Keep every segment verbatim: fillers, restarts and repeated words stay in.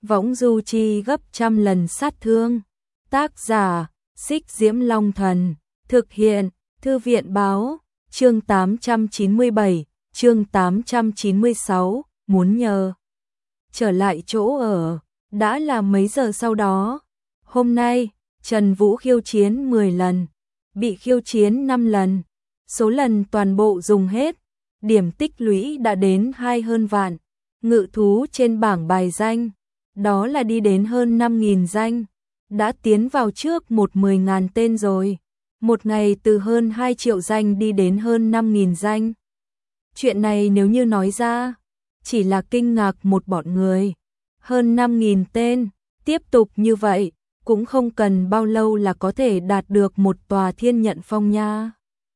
võng du chi gấp trăm lần sát thương. Tác giả, Xích Diễm Long Thần, thực hiện, Thư viện Báo, chương tám trăm chín mươi bảy, chương tám trăm chín mươi sáu, muốn nhờ. Trở lại chỗ ở, đã là mấy giờ sau đó. Hôm nay, Trần Vũ khiêu chiến mười lần, bị khiêu chiến năm lần, số lần toàn bộ dùng hết, điểm tích lũy đã đến hai hơn vạn, ngự thú trên bảng bài danh, đó là đi đến hơn năm nghìn danh, đã tiến vào trước một mười ngàn tên rồi, một ngày từ hơn hai triệu danh đi đến hơn năm nghìn danh. Chuyện này nếu như nói ra, chỉ là kinh ngạc một bọn người, hơn năm nghìn tên, tiếp tục như vậy, cũng không cần bao lâu là có thể đạt được một tòa thiên nhận phong nha.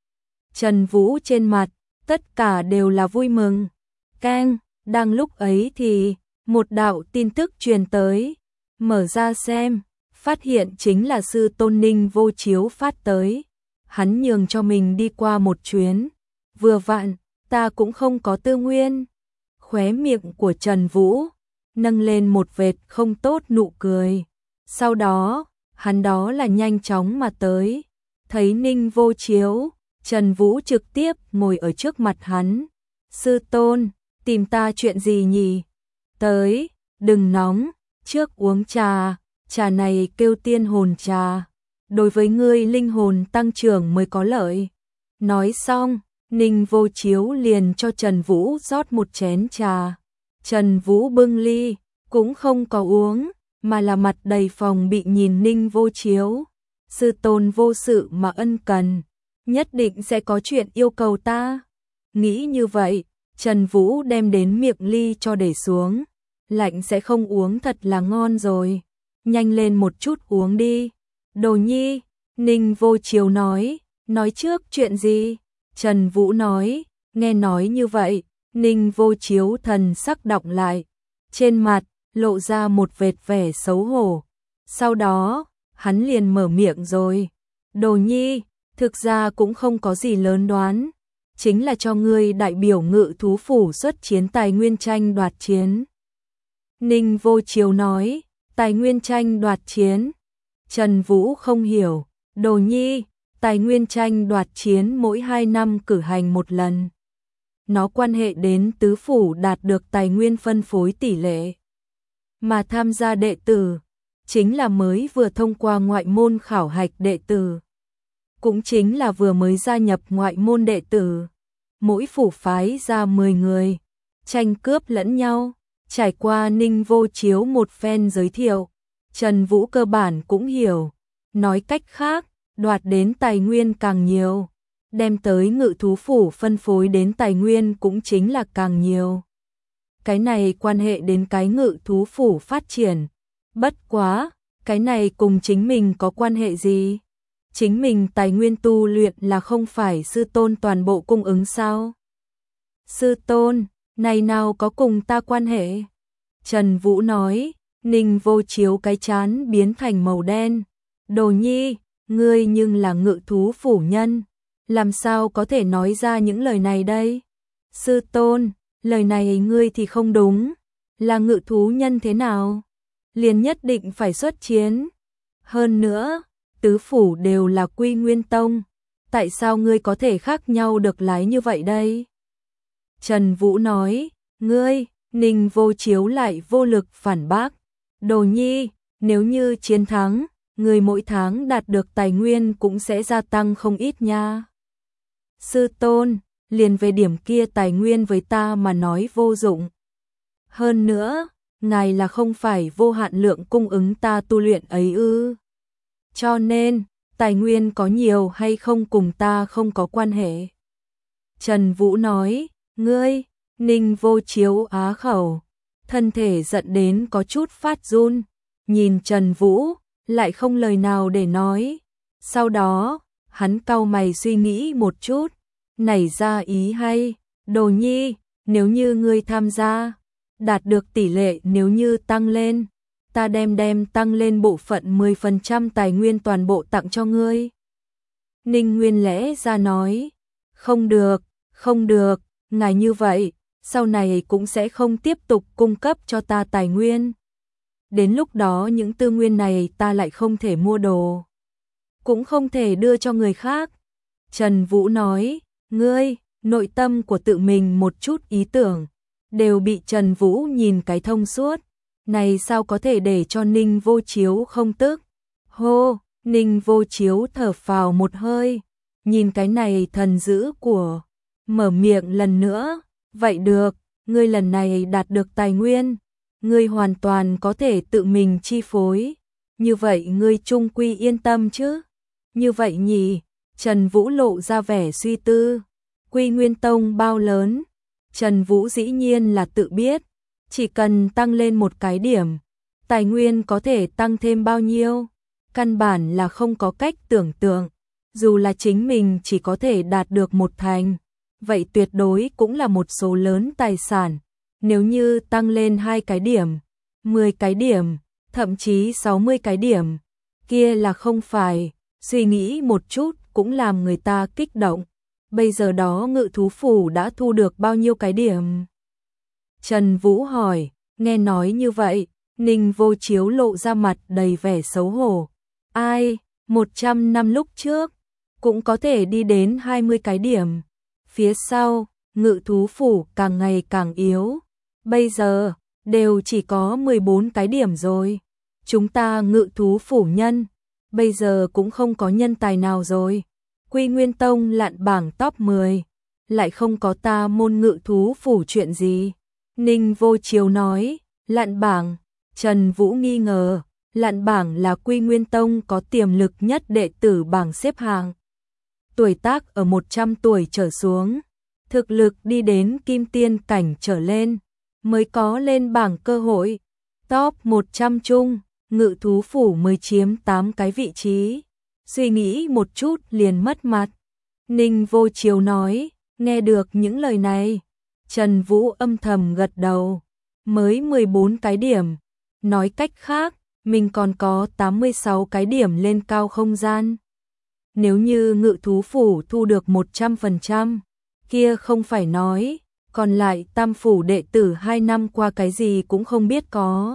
Trần Vũ trên mặt, tất cả đều là vui mừng. Keng, đang lúc ấy thì, một đạo tin tức truyền tới, mở ra xem, phát hiện chính là sư tôn Ninh Vô Chiếu phát tới. Hắn nhường cho mình đi qua một chuyến, vừa vặn, ta cũng không có tư nguyên. Khóe miệng của Trần Vũ, nâng lên một vệt không tốt nụ cười. Sau đó, hắn đó là nhanh chóng mà tới, thấy Ninh Vô Chiếu, Trần Vũ trực tiếp ngồi ở trước mặt hắn. Sư tôn, tìm ta chuyện gì nhỉ? Tới, đừng nóng, trước uống trà, trà này kêu tiên hồn trà, đối với ngươi linh hồn tăng trưởng mới có lợi. Nói xong, Ninh Vô Chiếu liền cho Trần Vũ rót một chén trà. Trần Vũ bưng ly, cũng không có uống, mà là mặt đầy phòng bị nhìn Ninh Vô Chiếu. Sư tôn vô sự mà ân cần, nhất định sẽ có chuyện yêu cầu ta. Nghĩ như vậy, Trần Vũ đem đến miệng ly cho để xuống. Lạnh sẽ không uống thật là ngon rồi. Nhanh lên một chút uống đi. Đồ nhi, Ninh Vô Chiếu nói, nói trước chuyện gì? Trần Vũ nói, nghe nói như vậy, Ninh Vô Chiếu thần sắc đọng lại. Trên mặt, lộ ra một vệt vẻ xấu hổ. Sau đó, hắn liền mở miệng rồi. Đồ nhi, thực ra cũng không có gì lớn đoán. Chính là cho ngươi đại biểu ngự thú phủ xuất chiến tài nguyên tranh đoạt chiến. Ninh Vô Chiếu nói, tài nguyên tranh đoạt chiến. Trần Vũ không hiểu, đồ nhi, tài nguyên tranh đoạt chiến mỗi hai năm cử hành một lần. Nó quan hệ đến tứ phủ đạt được tài nguyên phân phối tỷ lệ. Mà tham gia đệ tử, chính là mới vừa thông qua ngoại môn khảo hạch đệ tử. Cũng chính là vừa mới gia nhập ngoại môn đệ tử. Mỗi phủ phái ra mười người, tranh cướp lẫn nhau. Trải qua Ninh Vô Chiếu một phen giới thiệu, Trần Vũ cơ bản cũng hiểu. Nói cách khác, đoạt đến tài nguyên càng nhiều, đem tới ngự thú phủ phân phối đến tài nguyên cũng chính là càng nhiều. Cái này quan hệ đến cái ngự thú phủ phát triển. Bất quá, cái này cùng chính mình có quan hệ gì? Chính mình tài nguyên tu luyện là không phải sư tôn toàn bộ cung ứng sao? Sư tôn, này nào có cùng ta quan hệ? Trần Vũ nói, Ninh Vô Chiếu cái chán biến thành màu đen. Đồ nhi, ngươi nhưng là ngự thú phủ nhân, làm sao có thể nói ra những lời này đây? Sư tôn, lời này ngươi thì không đúng, là ngự thú nhân thế nào? Liền nhất định phải xuất chiến. Hơn nữa, tứ phủ đều là Quy Nguyên Tông, tại sao ngươi có thể khác nhau được lái như vậy đây? Trần Vũ nói, ngươi, Ninh Vô Chiếu lại vô lực phản bác. Đồ nhi, nếu như chiến thắng, ngươi mỗi tháng đạt được tài nguyên cũng sẽ gia tăng không ít nha. Sư tôn, liền về điểm kia tài nguyên với ta mà nói vô dụng. Hơn nữa, ngài là không phải vô hạn lượng cung ứng ta tu luyện ấy ư? Cho nên, tài nguyên có nhiều hay không cùng ta không có quan hệ. Trần Vũ nói, ngươi, Ninh Vô Chiếu á khẩu, thân thể giận đến có chút phát run, nhìn Trần Vũ, lại không lời nào để nói. Sau đó, hắn cau mày suy nghĩ một chút, nảy ra ý hay, đồ nhi, nếu như ngươi tham gia, đạt được tỷ lệ nếu như tăng lên, ta đem đem tăng lên bộ phận mười phần trăm tài nguyên toàn bộ tặng cho ngươi. Ninh Nguyên lẽ ra nói, không được, không được, ngài như vậy, sau này cũng sẽ không tiếp tục cung cấp cho ta tài nguyên. Đến lúc đó những tư nguyên này ta lại không thể mua đồ, cũng không thể đưa cho người khác. Trần Vũ nói, ngươi, nội tâm của tự mình một chút ý tưởng, đều bị Trần Vũ nhìn cái thông suốt. Này sao có thể để cho Ninh Vô Chiếu không tức? Hô, Ninh Vô Chiếu thở phào một hơi, nhìn cái này thần dữ của, mở miệng lần nữa, vậy được, ngươi lần này đạt được tài nguyên, ngươi hoàn toàn có thể tự mình chi phối, như vậy ngươi chung quy yên tâm chứ? Như vậy nhỉ? Trần Vũ lộ ra vẻ suy tư. Quy Nguyên Tông bao lớn? Trần Vũ dĩ nhiên là tự biết, chỉ cần tăng lên một cái điểm, tài nguyên có thể tăng thêm bao nhiêu, căn bản là không có cách tưởng tượng. Dù là chính mình chỉ có thể đạt được một thành, vậy tuyệt đối cũng là một số lớn tài sản. Nếu như tăng lên hai cái điểm, mười cái điểm, thậm chí sáu mươi cái điểm, kia là không phải, suy nghĩ một chút cũng làm người ta kích động. Bây giờ đó Ngự Thú Phủ đã thu được bao nhiêu cái điểm? Trần Vũ hỏi, nghe nói như vậy, Ninh Vô Chiếu lộ ra mặt đầy vẻ xấu hổ. Ai, một trăm năm lúc trước, cũng có thể đi đến hai mươi cái điểm. Phía sau, Ngự Thú Phủ càng ngày càng yếu. Bây giờ, đều chỉ có mười bốn cái điểm rồi. Chúng ta Ngự Thú Phủ nhân, bây giờ cũng không có nhân tài nào rồi. Quy Nguyên Tông lặn bảng top mười, lại không có ta môn Ngự Thú Phủ chuyện gì. Ninh Vô Chiếu nói, lặn bảng. Trần Vũ nghi ngờ, lặn bảng là Quy Nguyên Tông có tiềm lực nhất đệ tử bảng xếp hạng. Tuổi tác ở một trăm tuổi trở xuống, thực lực đi đến kim tiên cảnh trở lên, mới có lên bảng cơ hội. Top một trăm chung, Ngự Thú Phủ mới chiếm tám cái vị trí. Suy nghĩ một chút liền mất mặt. Ninh Vô Chiếu nói, nghe được những lời này, Trần Vũ âm thầm gật đầu, mới mười bốn cái điểm. Nói cách khác, mình còn có tám mươi sáu cái điểm lên cao không gian. Nếu như Ngự Thú Phủ thu được một trăm phần trăm, kia không phải nói, còn lại Tam Phủ đệ tử hai năm qua cái gì cũng không biết có.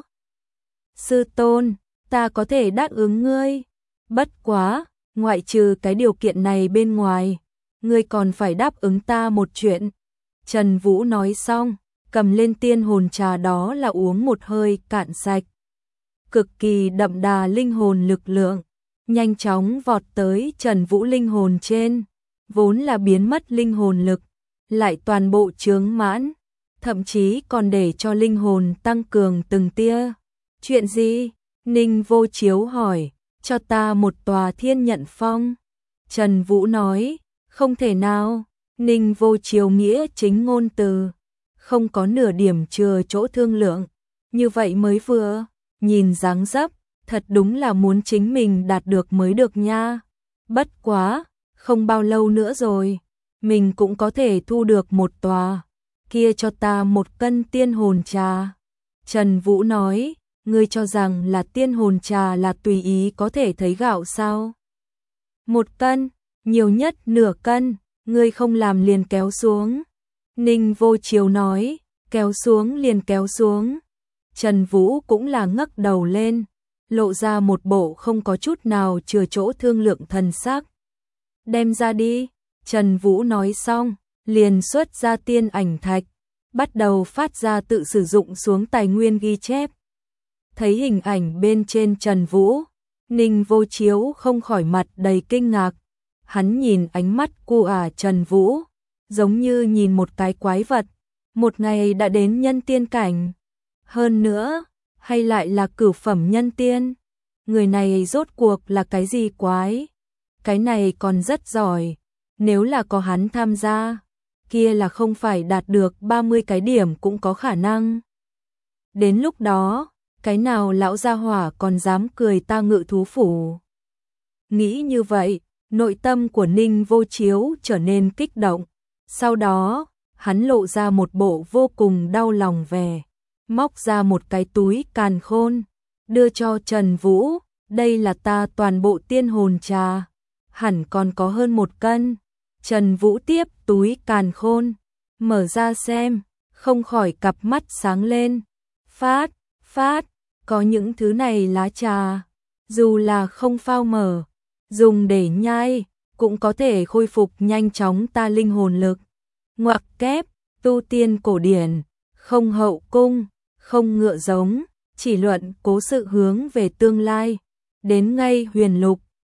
Sư tôn, ta có thể đáp ứng ngươi. Bất quá, ngoại trừ cái điều kiện này bên ngoài, ngươi còn phải đáp ứng ta một chuyện. Trần Vũ nói xong, cầm lên tiên hồn trà đó là uống một hơi cạn sạch. Cực kỳ đậm đà linh hồn lực lượng, nhanh chóng vọt tới Trần Vũ linh hồn trên, vốn là biến mất linh hồn lực, lại toàn bộ chướng mãn, thậm chí còn để cho linh hồn tăng cường từng tia. Chuyện gì? Ninh Vô Chiếu hỏi, cho ta một tòa thiên nhận phong. Trần Vũ nói, không thể nào. Ninh Vô Chiếu nghĩa chính ngôn từ, không có nửa điểm chừa chỗ thương lượng, như vậy mới vừa, nhìn dáng dấp, thật đúng là muốn chính mình đạt được mới được nha. Bất quá, không bao lâu nữa rồi, mình cũng có thể thu được một tòa, kia cho ta một cân tiên hồn trà. Trần Vũ nói, ngươi cho rằng là tiên hồn trà là tùy ý có thể thấy gạo sao? Một cân, nhiều nhất nửa cân, ngươi không làm liền kéo xuống. Ninh Vô Chiếu nói, kéo xuống liền kéo xuống. Trần Vũ cũng là ngẩng đầu lên, lộ ra một bộ không có chút nào chừa chỗ thương lượng thần sắc. Đem ra đi. Trần Vũ nói xong, liền xuất ra tiên ảnh thạch, bắt đầu phát ra tự sử dụng xuống tài nguyên ghi chép. Thấy hình ảnh bên trên Trần Vũ, Ninh Vô Chiếu không khỏi mặt đầy kinh ngạc. Hắn nhìn ánh mắt của ả Trần Vũ, giống như nhìn một cái quái vật, một ngày đã đến nhân tiên cảnh. Hơn nữa, hay lại là cửu phẩm nhân tiên. Người này rốt cuộc là cái gì quái? Cái này còn rất giỏi, nếu là có hắn tham gia, kia là không phải đạt được ba mươi cái điểm cũng có khả năng. Đến lúc đó, cái nào lão gia hỏa còn dám cười ta Ngự Thú Phủ? Nghĩ như vậy, nội tâm của Ninh Vô Chiếu trở nên kích động. Sau đó, hắn lộ ra một bộ vô cùng đau lòng vẻ, móc ra một cái túi càn khôn, đưa cho Trần Vũ, đây là ta toàn bộ tiên hồn trà, hẳn còn có hơn một cân. Trần Vũ tiếp túi càn khôn, mở ra xem, không khỏi cặp mắt sáng lên. Phát, phát, có những thứ này lá trà, dù là không phao mở, dùng để nhai, cũng có thể khôi phục nhanh chóng ta linh hồn lực. Ngoặc kép, tu tiên cổ điển, không hậu cung, không ngựa giống, chỉ luận cố sự hướng về tương lai. Đến ngay huyền lục,